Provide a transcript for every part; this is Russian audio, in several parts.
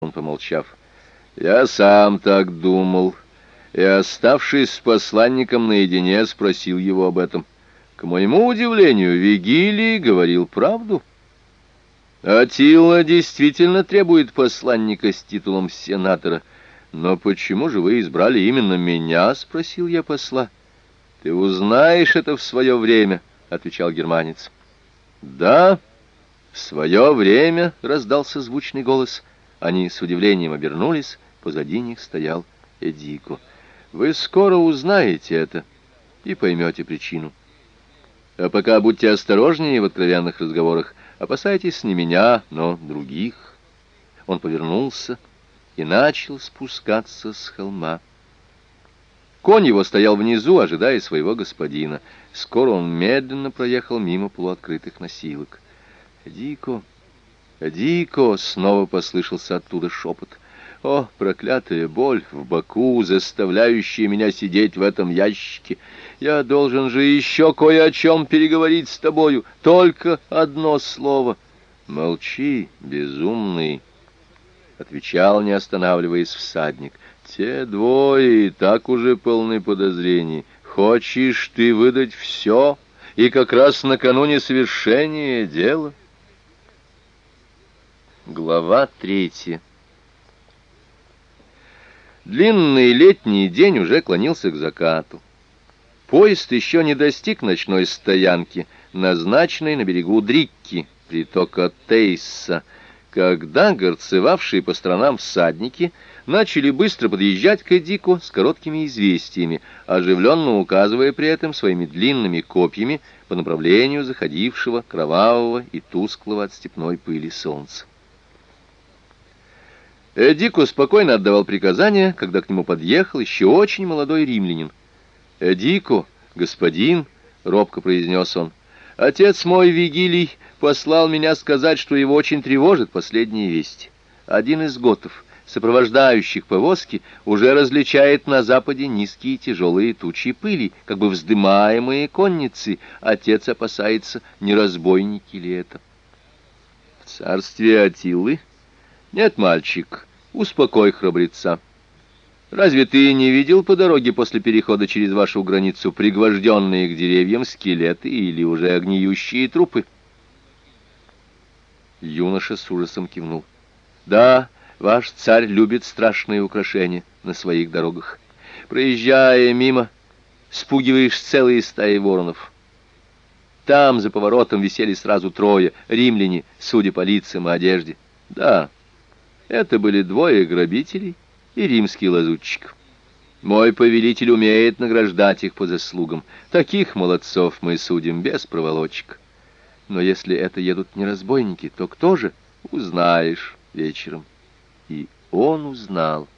он, помолчав. «Я сам так думал, и, оставшись с посланником наедине, спросил его об этом. К моему удивлению, Вигилий говорил правду. Аттила действительно требует посланника с титулом сенатора. Но почему же вы избрали именно меня?» — спросил я посла. «Ты узнаешь это в свое время», — отвечал германец. «Да, в свое время», — раздался звучный голос. Они с удивлением обернулись, позади них стоял Эдико. «Вы скоро узнаете это и поймете причину. А пока будьте осторожнее в откровенных разговорах, опасайтесь не меня, но других». Он повернулся и начал спускаться с холма. Конь его стоял внизу, ожидая своего господина. Скоро он медленно проехал мимо полуоткрытых носилок. «Эдико! Эдико!» — снова послышался оттуда шепот. «О, проклятая боль в боку, заставляющая меня сидеть в этом ящике! Я должен же еще кое о чем переговорить с тобою. Только одно слово!» «Молчи, безумный!» — отвечал, не останавливаясь, всадник. «Те двое и так уже полны подозрений. Хочешь ты выдать все, и как раз накануне совершения дела?» Глава 3. Длинный летний день уже клонился к закату. Поезд еще не достиг ночной стоянки, назначенной на берегу Дрикки, притока Тейса, когда горцевавшие по сторонам всадники начали быстро подъезжать к Эдику с короткими известиями, оживленно указывая при этом своими длинными копьями по направлению заходившего кровавого и тусклого от степной пыли солнца. Эдико спокойно отдавал приказания, когда к нему подъехал еще очень молодой римлянин. «Эдико, господин», — робко произнес он, — «отец мой Вигилий послал меня сказать, что его очень тревожит последние вести. Один из готов, сопровождающих повозки, уже различает на западе низкие тяжелые тучи пыли, как бы вздымаемые конницей. Отец опасается, не разбойники ли это». «В царстве Аттилы? Нет, мальчик, успокой храбреца. Разве ты не видел по дороге после перехода через вашу границу пригвожденные к деревьям скелеты или уже гниющие трупы?» Юноша с ужасом кивнул. «Да, ваш царь любит страшные украшения на своих дорогах. Проезжая мимо, спугиваешь целые стаи воронов. Там за поворотом висели сразу трое, римляне, судя по лицам и одежде. Да, это были двое грабителей и римский лазутчик. Мой повелитель умеет награждать их по заслугам. Таких молодцов мы судим без проволочек. Но если это едут не разбойники, то кто же? Узнаешь вечером». И он узнал.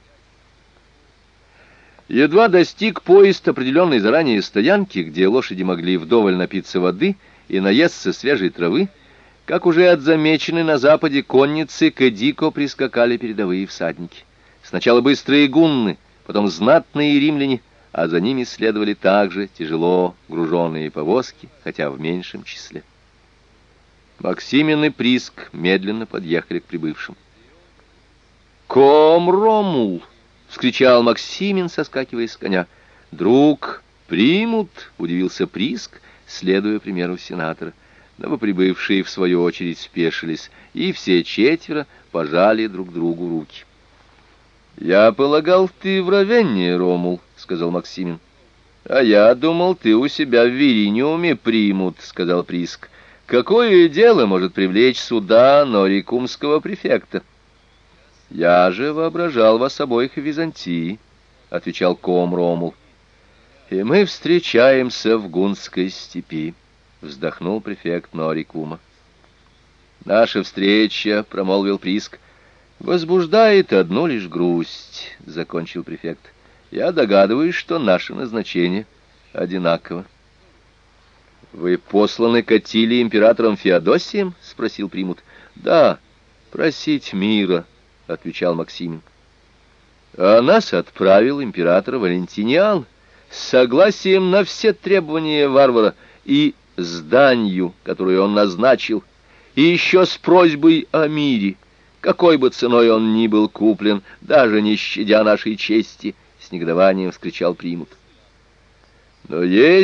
Едва достиг поезд определенной заранее стоянки, где лошади могли вдоволь напиться воды и наесться свежей травы, как уже от замеченной на западе конницы к Эдико прискакали передовые всадники. Сначала быстрые гунны, потом знатные римляне, а за ними следовали также тяжело груженные повозки, хотя в меньшем числе. Максимин и Приск медленно подъехали к прибывшим. «Ком Ромул!» — вскричал Максимин, соскакивая с коня. «Друг, примут?» — удивился Приск, следуя примеру сенатора. Новоприбывшие, в свою очередь, спешились, и все четверо пожали друг другу руки. «Я полагал, ты в Равенне, Ромул», — сказал Максимин. «А я думал, ты у себя в Вириниуме примут», — сказал Приск. «Какое дело может привлечь сюда норикумского префекта?» «Я же воображал вас обоих в Византии», — отвечал ком Ромул. «И мы встречаемся в Гунской степи», — вздохнул префект Норикума. «Наша встреча», — промолвил Приск, — «возбуждает одну лишь грусть», — закончил префект. «Я догадываюсь, что наше назначение одинаково». «Вы посланы к Аттиле императором Феодосием?» — спросил примут. «Да, просить мира», — отвечал Максимин. «А нас отправил император Валентиниан с согласием на все требования варвара и с данью, которую он назначил, и еще с просьбой о мире. какой бы ценой он ни был куплен, даже не щадя нашей чести, — с негодованием вскричал Примут. Но есть